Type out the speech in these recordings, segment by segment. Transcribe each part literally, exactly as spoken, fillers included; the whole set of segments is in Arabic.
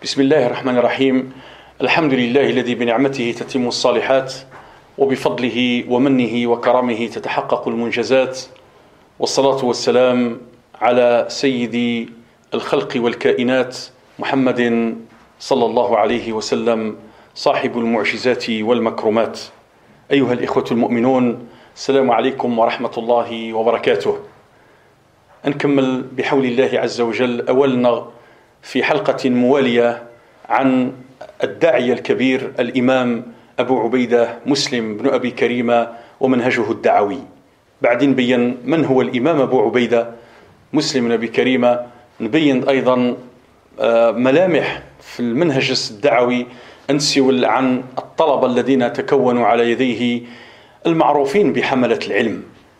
بسم الله الرحمن الرحيم. الحمد لله الذي بنعمته تتم الصالحات وبفضله ومنه وكرمه تتحقق المنجزات، والصلاة والسلام على سيد الخلق والكائنات محمد صلى الله عليه وسلم صاحب المعجزات والمكرمات. أيها الإخوة المؤمنون، السلام عليكم ورحمة الله وبركاته. نكمل بحول الله عز وجل أولنا في حلقة موالية عن الداعية الكبير الإمام أبو عبيدة مسلم بن أبي كريمة ومنهجه الدعوي. بعدين بين من هو الإمام أبو عبيدة مسلم بن أبي كريمة، نبين أيضا ملامح في المنهج الدعوي أنسول عن الطلبة الذين تكونوا على يديه المعروفين بحملة العلم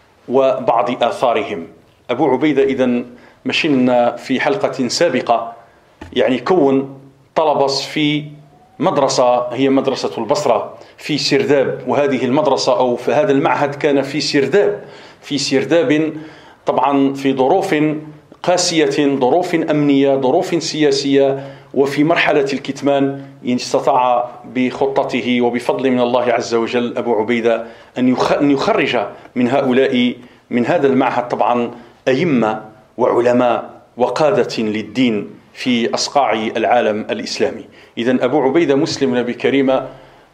وبعض آثارهم. أبو عبيدة إذن مشينا في حلقة سابقة يعني كون طلبس في مدرسة هي مدرسة البصرة في سرداب، وهذه المدرسة أو في هذا المعهد كان في سرداب في سرداب طبعا في ظروف قاسية، ظروف أمنية، ظروف سياسية، وفي مرحلة الكتمان استطاع بخطته وبفضل من الله عز وجل أبو عبيدة أن يخرج من هؤلاء من هذا المعهد طبعا أئمة وعلماء وقادة للدين في أصقاع العالم الإسلامي. إذن أبو عبيدة مسلم بن أبي كريمة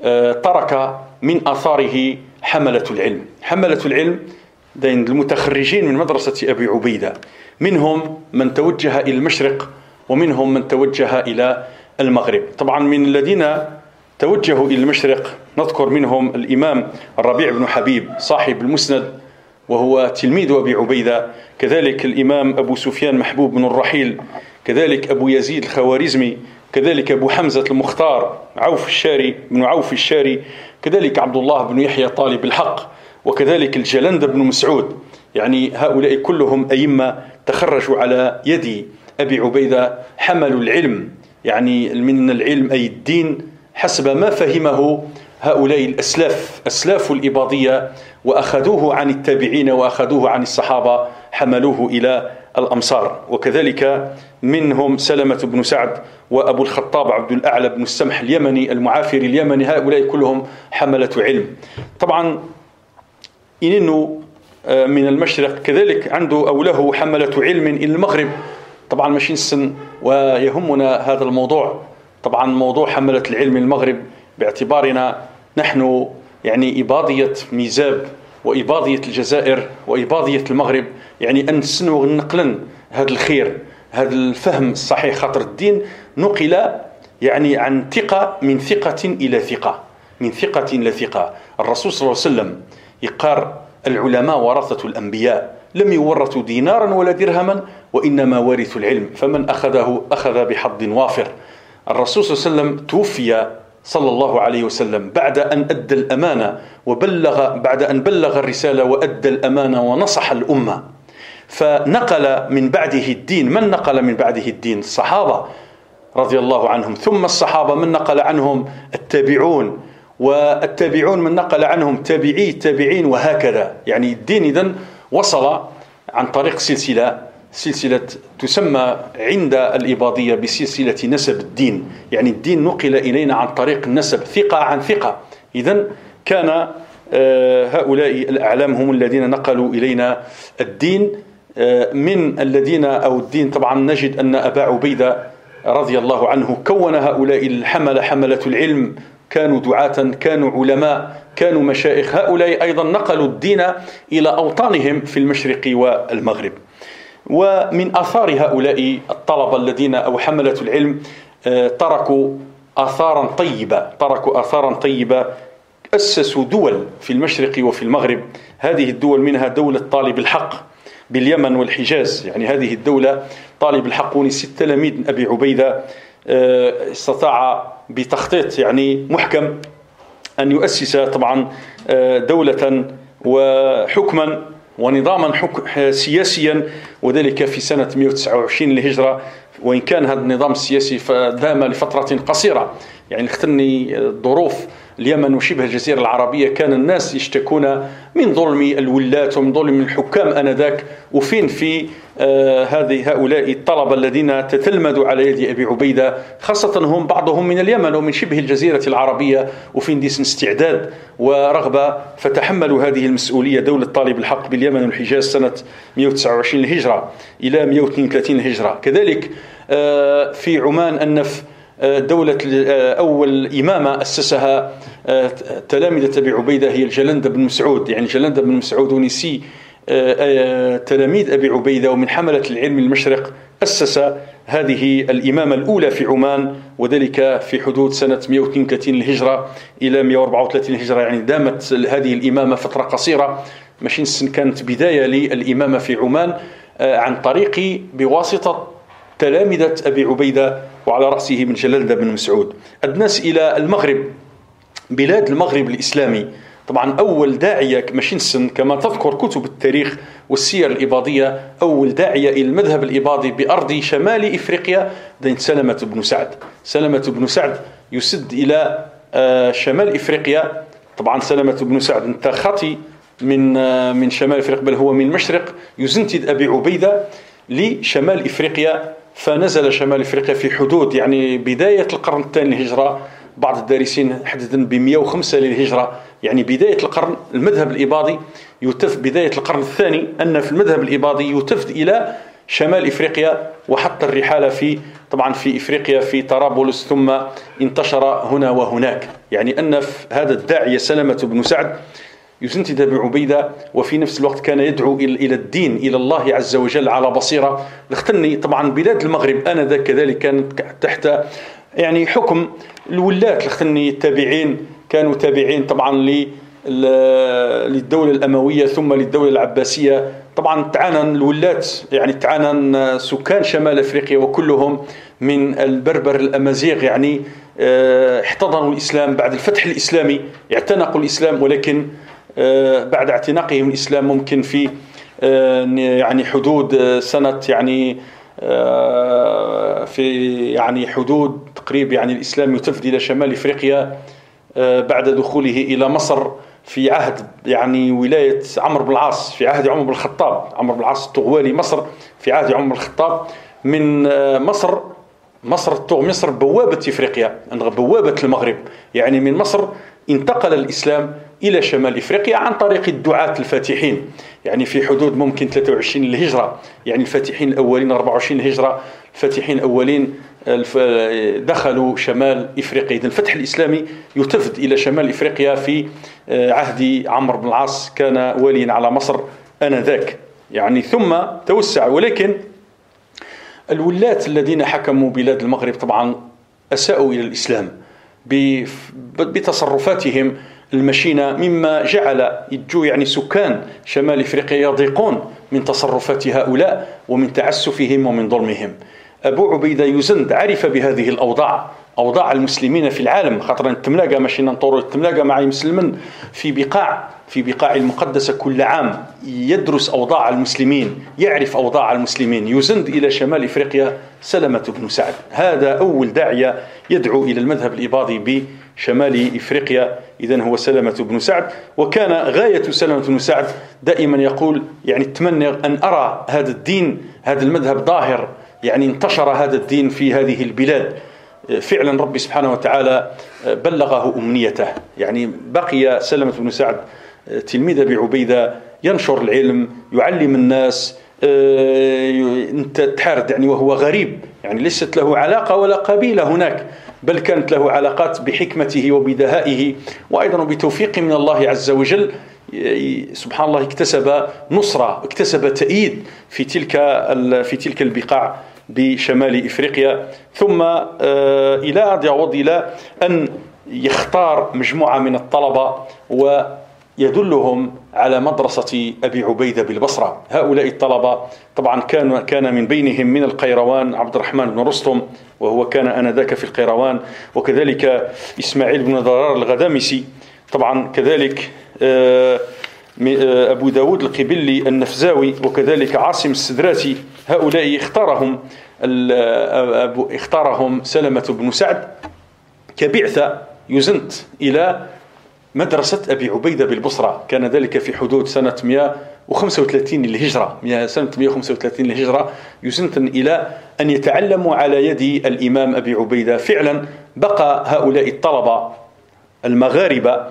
ترك من آثاره حملة العلم. حملة العلم دين المتخرجين من مدرسة أبي عبيدة، منهم من توجه إلى المشرق ومنهم من توجه إلى المغرب. طبعا من الذين توجهوا إلى المشرق نذكر منهم الإمام الربيع بن حبيب صاحب المسند وهو تلميذ أبي عبيدة، كذلك الإمام أبو سفيان محبوب بن الرحيل، كذلك أبو يزيد الخوارزمي، كذلك أبو حمزة المختار عوف الشاري بن عوف الشاري، كذلك عبد الله بن يحيى طالب الحق، وكذلك الجلند بن مسعود. يعني هؤلاء كلهم أئمة تخرجوا على يد أبي عبيدة، حملوا العلم، يعني من العلم أي الدين حسب ما فهمه هؤلاء الأسلاف أسلاف الإباضية، وأخذوه عن التابعين وأخذوه عن الصحابة، حملوه إلى الأمصار. وكذلك منهم سلمة بن سعد وأبو الخطاب عبد الأعلى بن السمح اليمني المعافري اليمني، هؤلاء كلهم حملة علم. طبعا إنه من المشرق كذلك عنده أو له حملة علم إلى المغرب. طبعا ماشي السن ويهمنا هذا الموضوع، طبعا موضوع حملة العلم المغرب باعتبارنا نحن يعني إباضية ميزاب وإباضية الجزائر وإباضية المغرب، يعني أن سنو نقلا هذا الخير، هذا الفهم الصحيح، خاطر الدين نقل يعني عن ثقة من ثقة إلى ثقة من ثقة إلى ثقة. الرسول صلى الله عليه وسلم يقار العلماء ورثة الأنبياء، لم يورثوا دينارا ولا درهما وإنما ورثوا العلم، فمن أخذه أخذ بحظ وافر. الرسول صلى الله عليه وسلم توفي صلى الله عليه وسلم بعد أن أدى الأمانة وبلغ بعد أن بلغ الرسالة وأدى الأمانة ونصح الأمة، فنقل من بعده الدين. من نقل من بعده الدين؟ الصحابة رضي الله عنهم، ثم الصحابة من نقل عنهم التابعون، والتابعون من نقل عنهم تابعي التابعين، وهكذا. يعني الدين إذن وصل عن طريق سلسلة سلسلة تسمى عند الإباضية بسلسلة نسب الدين، يعني الدين نقل إلينا عن طريق النسب، ثقة عن ثقة. إذن كان هؤلاء الأعلام هم الذين نقلوا إلينا الدين. من الذين أو الدين طبعا نجد أن أبا عبيدة رضي الله عنه كون هؤلاء الحملة حملة العلم، كانوا دعاة، كانوا علماء، كانوا مشايخ. هؤلاء أيضا نقلوا الدين إلى أوطانهم في المشرق والمغرب. ومن آثار هؤلاء الطلبة الذين أو حملة العلم تركوا آثارا طيبة تركوا آثارا طيبة أسسوا دول في المشرق وفي المغرب. هذه الدول منها دولة طالب الحق باليمن والحجاز، يعني هذه الدولة طالب الحق ونسي التلاميذ من أبي عبيدة استطاع بتخطيط يعني محكم أن يؤسس طبعا دولة وحكما ونظاما سياسيا، وذلك في سنة مئة وتسعة وعشرين للهجرة. وإن كان هذا النظام السياسي دام لفترة قصيرة، يعني اختني الظروف اليمن وشبه الجزيرة العربية كان الناس يشتكون من ظلم الولاة ومن ظلم الحكام آنذاك، وفين في آه هذه هؤلاء الطلبة الذين تتلمذوا على يد أبي عبيدة، خاصة هم بعضهم من اليمن ومن شبه الجزيرة العربية، وفين ديسن استعداد ورغبة، فتحملوا هذه المسؤولية دولة طالب الحق باليمن والحجاز سنة مئة وتسعة وعشرين الهجرة إلى مئة واثنين وثلاثين الهجرة. كذلك آه في عمان أنف دولة أول إمامة أسسها تلامذة أبي عبيدة هي الجلندة بن مسعود، يعني الجلندة بن مسعود ونسي تلاميذ أبي عبيدة ومن حملة العلم المشرق، أسس هذه الإمامة الأولى في عمان، وذلك في حدود سنة مئة واثنين وثلاثين الهجرة إلى مئة وأربعة وثلاثين الهجرة. يعني دامت هذه الإمامة فترة قصيرة، ماشي كانت بداية للإمامة في عمان عن طريق بواسطة تلامذة أبي عبيدة وعلى رأسه من جلندة بن مسعود. الناس إلى المغرب، بلاد المغرب الإسلامي، طبعا أول داعية ماشي كما تذكر كتب التاريخ والسير الإباضية، أول داعية إلى المذهب الإباضي بأرض شمال إفريقيا دين سلمة بن سعد. سلمة بن سعد يسد إلى شمال إفريقيا. طبعا سلمة بن سعد انت خطي من من شمال إفريقيا، بل هو من مشرق، يزنتد أبي عبيدة لشمال إفريقيا، فنزل شمال إفريقيا في حدود يعني بداية القرن الثاني للهجرة، بعض الدارسين حددا ب مئة وخمسة للهجرة، يعني بداية القرن. المذهب الإباضي يتف بداية القرن الثاني، أن في المذهب الإباضي يتفد إلى شمال إفريقيا، وحتى الرحالة في طبعا في إفريقيا في طرابلس، ثم انتشر هنا وهناك. يعني أن هذا الداعية سلمة بن سعد يسنتد أبي عبيدة، وفي نفس الوقت كان يدعو إلى الدين، إلى الله عز وجل على بصيرة. لختني طبعا بلاد المغرب آنذاك كذلك كانت تحت يعني حكم الولاة، لختني التابعين كانوا تابعين طبعا للدولة الأموية ثم للدولة العباسية. طبعا تعانن الولاة، يعني تعانن سكان شمال أفريقيا وكلهم من البربر الأمازيغ، يعني احتضنوا الإسلام بعد الفتح الإسلامي، اعتنقوا الإسلام، ولكن بعد اعتناقهم الإسلام ممكن في يعني حدود سنة يعني في يعني حدود تقريبا يعني الإسلام يتفد إلى شمال إفريقيا بعد دخوله إلى مصر في عهد يعني ولاية عمرو بن العاص، في عهد عمر بن الخطاب. عمرو بن العاص الطغوالي مصر في عهد عمر بن الخطاب. من مصر مصر مصر بوابة إفريقيا، بوابة المغرب، يعني من مصر انتقل الإسلام إلى شمال إفريقيا عن طريق الدعاة الفاتحين، يعني في حدود ممكن ثلاثة وعشرين الهجرة، يعني الفاتحين الأولين أربعة وعشرين الهجرة، الفاتحين الأولين دخلوا شمال إفريقيا. إذن الفتح الإسلامي يتفد إلى شمال إفريقيا في عهد عمرو بن العاص، كان واليا على مصر آنذاك، يعني ثم توسع. ولكن الولاة الذين حكموا بلاد المغرب طبعا أساءوا إلى الإسلام بتصرفاتهم المشينة، مما جعل يجو يعني سكان شمال إفريقيا يضيقون من تصرفات هؤلاء ومن تعسفهم ومن ظلمهم. أبو عبيدة يزند عرف بهذه الأوضاع، أوضاع المسلمين في العالم، خاطر التملاقة ماشي ننطور التملاقة مع مسلمين في بقاع في بقاع المقدسة كل عام، يدرس أوضاع المسلمين، يعرف أوضاع المسلمين. يزند إلى شمال إفريقيا سلمة بن سعد، هذا أول داعية يدعو إلى المذهب الإباضي بشمال إفريقيا، إذن هو سلمة بن سعد. وكان غاية سلمة بن سعد دائما يقول يعني أتمنى أن أرى هذا الدين، هذا المذهب ظاهر، يعني انتشر هذا الدين في هذه البلاد. فعلا ربي سبحانه وتعالى بلغه أمنيته، يعني بقي سلمة بن سعد تلميذ أبي عبيدة ينشر العلم، يعلم الناس. أنت تحارد يعني وهو غريب، يعني ليست له علاقة ولا قبيلة هناك، بل كانت له علاقات بحكمته وبدهائه، وأيضا بتوفيق من الله عز وجل. سبحان الله اكتسب نصرة، اكتسب تأييد في تلك في تلك البقاع بشمال إفريقيا. ثم إلى يعود إلى أن يختار مجموعة من الطلبة ويدلهم على مدرسة أبي عبيدة بالبصرة. هؤلاء الطلبة طبعا كان كان من بينهم من القيروان عبد الرحمن بن رستم، وهو كان آنذاك في القيروان، وكذلك إسماعيل بن ضرار الغدامسي، طبعا كذلك أبو داود القبلي النفزاوي، وكذلك عاصم السدراتي. هؤلاء اختارهم اختارهم سلمة بن سعد كبعثة يزنت إلى مدرسة أبي عبيدة بالبصرة. كان ذلك في حدود سنة مئة وخمسة وثلاثين للهجرة، سنة مئة وخمسة وثلاثين للهجرة، يزنت إلى أن يتعلموا على يد الإمام أبي عبيدة. فعلا بقى هؤلاء الطلبة المغاربة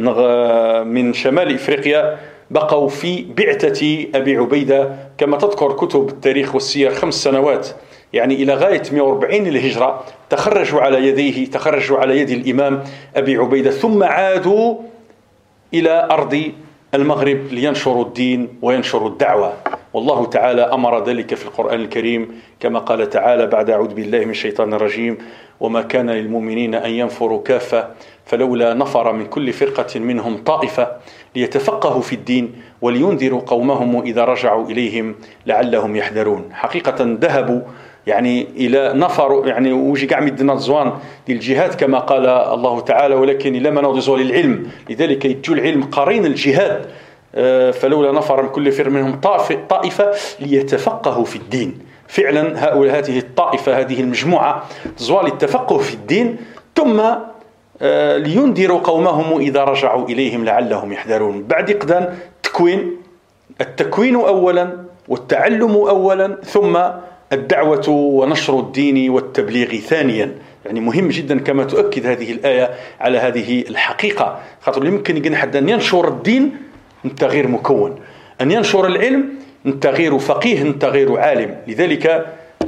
من شمال إفريقيا بقوا في بعثة أبي عبيدة كما تذكر كتب التاريخ والسير خمس سنوات، يعني إلى غاية مئة وأربعين للهجرة تخرجوا على يديه، تخرجوا على يد الإمام أبي عبيدة، ثم عادوا إلى أرض المغرب لينشروا الدين وينشروا الدعوة. والله تعالى أمر ذلك في القرآن الكريم كما قال تعالى بعد أعوذ بالله من الشيطان الرجيم: وما كان للمؤمنين أن ينفروا كافة فلولا نفر من كل فرقة منهم طائفة ليتفقهوا في الدين ولينذروا قومهم إذا رجعوا إليهم لعلهم يحذرون. حقيقة ذهبوا يعني إلى نفر، يعني وجي قاع مدنا الزوان للجهاد كما قال الله تعالى، ولكن إلى ما نوضزوا للعلم، لذلك يجوا العلم قرين الجهاد. فلولا نفر من كل فرق منهم طائفة ليتفقهوا في الدين. فعلا هؤلاء هذه الطائفة هذه المجموعة زوال التفقه في الدين، ثم لينذروا قومهم إذا رجعوا إليهم لعلهم يحذرون. بعد إقدام تكوين، التكوين أولا والتعلم أولا، ثم الدعوة ونشر الدين والتبليغ ثانيا. يعني مهم جدا كما تؤكد هذه الآية على هذه الحقيقة، خاطر يمكن حد أن ينشر الدين أنت غير مكون، أن ينشر العلم أنت غير فقيه، أنت غير عالم. لذلك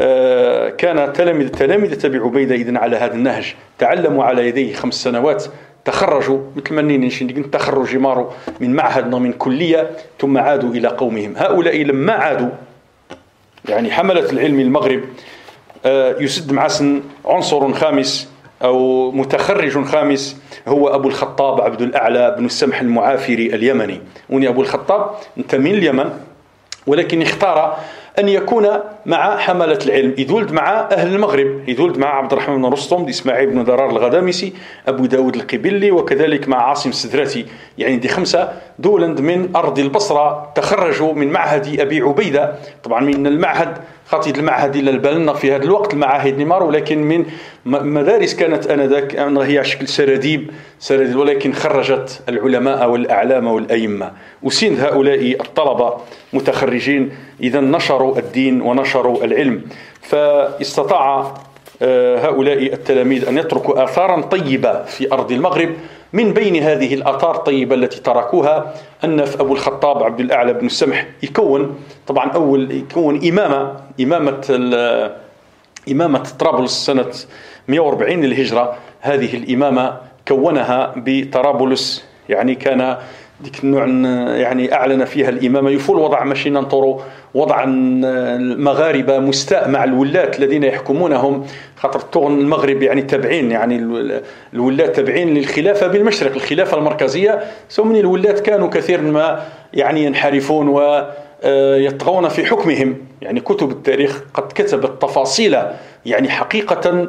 كان تلاميذ تلاميذ أبي عبيدة إذن على هذا النهج، تعلموا على يديه خمس سنوات، تخرجوا مثل ما نين تخرج مارو من معهد ومن كلية، ثم عادوا إلى قومهم. هؤلاء لما عادوا يعني حملة العلم المغرب يسد معسن عنصر خامس أو متخرج خامس، هو أبو الخطاب عبد الأعلى بن السمح المعافري اليمني. وني أبو الخطاب أنت من اليمن، ولكن اختار أن يكون مع حملة العلم، يدولد مع أهل المغرب، يدولد مع عبد الرحمن بن رستم، دي إسماعيل بن درار الغدامسي، أبو داود القبلي، وكذلك مع عاصم السدراتي. يعني دي خمسة دولند من أرض البصرة تخرجوا من معهد أبي عبيدة. طبعا من المعهد خطيط المعهد إلى البلنة في هذا الوقت المعاهد نمار، ولكن من مدارس كانت آنذاك هي على شكل سراديب سراديب، ولكن خرجت العلماء والأعلام والأئمة. وسند هؤلاء الطلبة متخرجين إذا نشروا الدين ونشروا العلم، فاستطاع هؤلاء التلاميذ أن يتركوا آثارا طيبة في أرض المغرب. من بين هذه الآثار الطيبة التي تركوها أن في أبو الخطاب عبد الأعلى بن السمح يكون طبعا أول يكون إمامة إمامة إمامة طرابلس سنة مئة وأربعين للهجرة. هذه الإمامة كونها بطرابلس، يعني كان ديك النوع يعني أعلن فيها الإمامة يفول وضع ماشي ننطروا وضع المغاربة مستاء مع الولاة الذين يحكمونهم، خاطر تغن المغرب يعني تابعين، يعني الولاة تابعين للخلافة بالمشرق، الخلافة المركزية. ثم الولاة كانوا كثير ما يعني ينحرفون ويطغون في حكمهم. يعني كتب التاريخ قد كتبت تفاصيل يعني حقيقة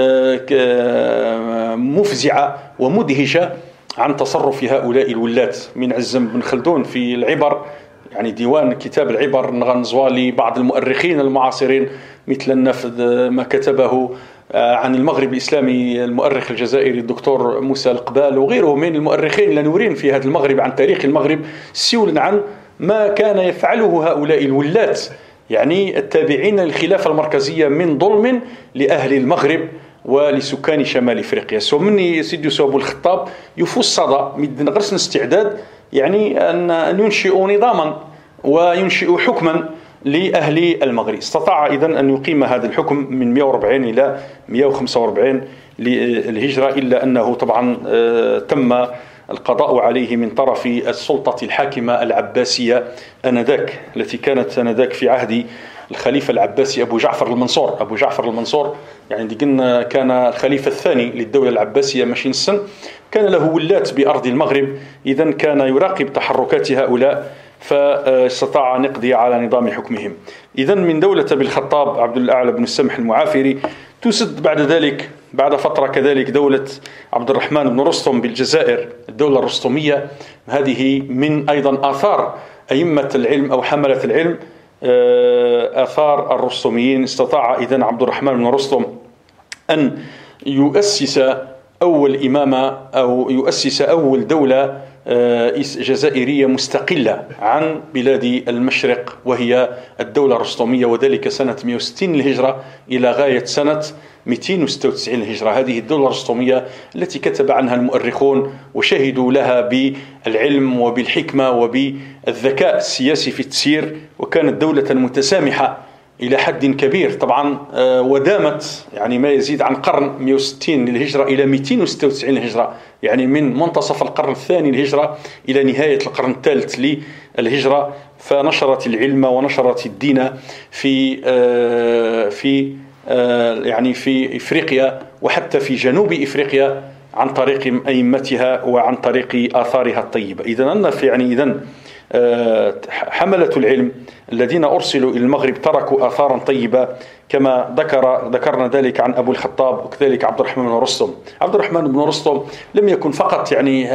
مفزعة ومدهشة عن تصرف هؤلاء الولاة. من عزم بن خلدون في العبر، يعني ديوان كتاب العبر نغنزوالي بعض المؤرخين المعاصرين مثل النفذ ما كتبه عن المغرب الإسلامي المؤرخ الجزائري الدكتور موسى القبال وغيره من المؤرخين لنورين في هذا المغرب عن تاريخ المغرب، سيولا عن ما كان يفعله هؤلاء الولاة يعني التابعين للخلافة المركزية من ظلم لأهل المغرب ولسكان شمال افريقيا. سو مني سيدي ابو الخطاب يفوز صدى مدن غرسن استعداد يعني ان ينشئوا نظاما وينشئوا حكما لاهل المغرب. استطاع اذن ان يقيم هذا الحكم من مئة وأربعين الى مئة وخمسة وأربعين للهجره، الا انه طبعا تم القضاء عليه من طرف السلطه الحاكمه العباسيه انذاك، التي كانت انذاك في عهد الخليفة العباسي أبو جعفر المنصور. أبو جعفر المنصور يعني دي قلنا كان الخليفة الثاني للدولة العباسية ماشي السن، كان له ولاة بأرض المغرب، إذن كان يراقب تحركات هؤلاء فاستطاع أن يقضي على نظام حكمهم. إذن من دولة أبي الخطاب عبد الأعلى بن السمح المعافري تسد بعد ذلك بعد فترة كذلك دولة عبد الرحمن بن رستم بالجزائر، الدولة الرستمية. هذه من أيضا آثار أئمة العلم أو حملة العلم، آثار الرستميين. استطاع إذن عبد الرحمن بن رستم أن يؤسس أول إمامة أو يؤسس أول دولة جزائرية مستقلة عن بلاد المشرق، وهي الدولة الرستمية، وذلك سنة مئة وستين للهجرة إلى غاية سنة مئتين وستة وتسعين للهجرة. هذه الدولة الرستمية التي كتب عنها المؤرخون وشهدوا لها بالعلم وبالحكمة وبالذكاء السياسي في التسيير، وكانت دولة متسامحة إلى حد كبير طبعا، ودامت يعني ما يزيد عن قرن، مئة وستين للهجرة إلى مئتين وستة وتسعين للهجرة، يعني من منتصف القرن الثاني للهجرة إلى نهاية القرن الثالث للهجرة. فنشرت العلم ونشرت الدين في في يعني في إفريقيا وحتى في جنوب إفريقيا عن طريق أئمتها وعن طريق آثارها الطيبة. إذن أن في يعني إذن حملة العلم الذين أرسلوا إلى المغرب تركوا آثارا طيبة، كما ذكر ذكرنا ذلك عن أبو الخطاب وكذلك عبد الرحمن بن رستم. عبد الرحمن بن رستم لم يكن فقط يعني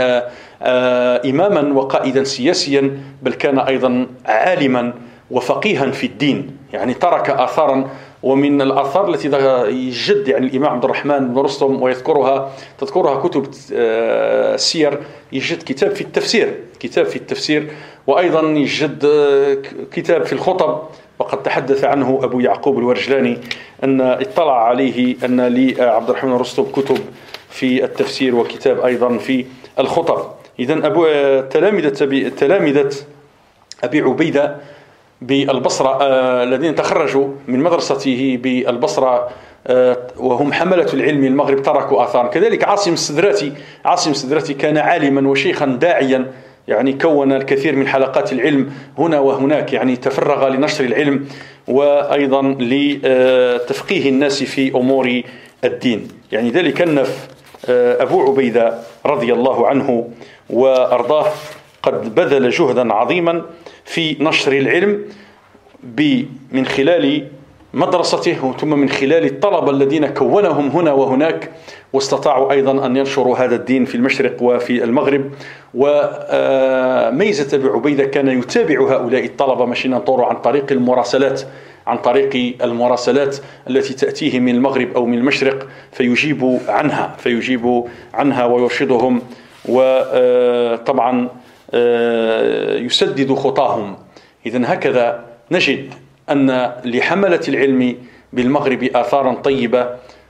إماما وقائدا سياسيا، بل كان أيضا عالما وفقيها في الدين، يعني ترك آثارا. ومن الآثار التي يجد يعني الإمام عبد الرحمن بن رستم ويذكرها تذكرها كتب السير، يجد كتاب في التفسير كتاب في التفسير وأيضا يجد كتاب في الخطب، وقد تحدث عنه أبو يعقوب الورجلاني أن اطلع عليه أن لعبد الرحمن بن رستم كتب في التفسير وكتاب أيضا في الخطب. إذن أبو تلامذة تلامذة أبي عبيدة بالبصرة الذين تخرجوا من مدرسته بالبصرة وهم حملة العلم المغرب تركوا آثارا. كذلك عاصم السدراتي عاصم السدراتي كان عالما وشيخا داعيا، يعني كون الكثير من حلقات العلم هنا وهناك، يعني تفرغ لنشر العلم وأيضا لتفقيه الناس في أمور الدين. يعني ذلك النف أبو عبيدة رضي الله عنه وأرضاه قد بذل جهدا عظيما في نشر العلم من خلال مدرسته ثم من خلال الطلبة الذين كونهم هنا وهناك، واستطاعوا أيضا أن ينشروا هذا الدين في المشرق وفي المغرب. وميزة أبي عبيدة كان يتابع هؤلاء الطلبة ماشي ننطر عن طريق المراسلات عن طريق المراسلات التي تأتيه من المغرب أو من المشرق، فيجيب عنها فيجيب عنها ويرشدهم، وطبعا يسدد خطاهم. إذن هكذا نجد أن لحملة العلم بالمغرب آثارا طيبة،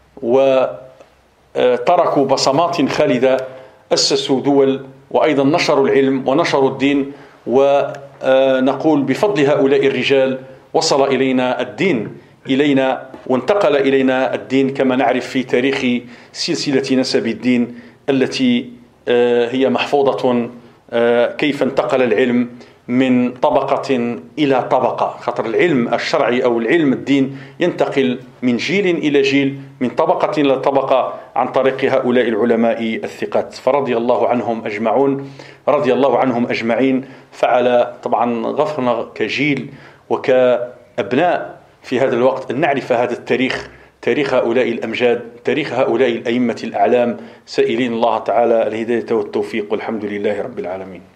وتركوا بصمات خالدة، أسسوا دول وأيضا نشروا العلم ونشروا الدين. ونقول بفضل هؤلاء الرجال وصل إلينا الدين إلينا وانتقل إلينا الدين كما نعرف في تاريخ سلسلة نسب الدين التي هي محفوظة، كيف انتقل العلم من طبقة إلى طبقة، خاطر العلم الشرعي أو العلم الدين ينتقل من جيل إلى جيل، من طبقة إلى طبقة عن طريق هؤلاء العلماء الثقات. فرضي الله عنهم أجمعون رضي الله عنهم أجمعين. فعلى طبعا غفرنا كجيل وكأبناء في هذا الوقت أن نعرف هذا التاريخ، تاريخ هؤلاء الأمجاد، تاريخ هؤلاء الأئمة الأعلام، سائلين الله تعالى الهداية والتوفيق، والحمد لله رب العالمين.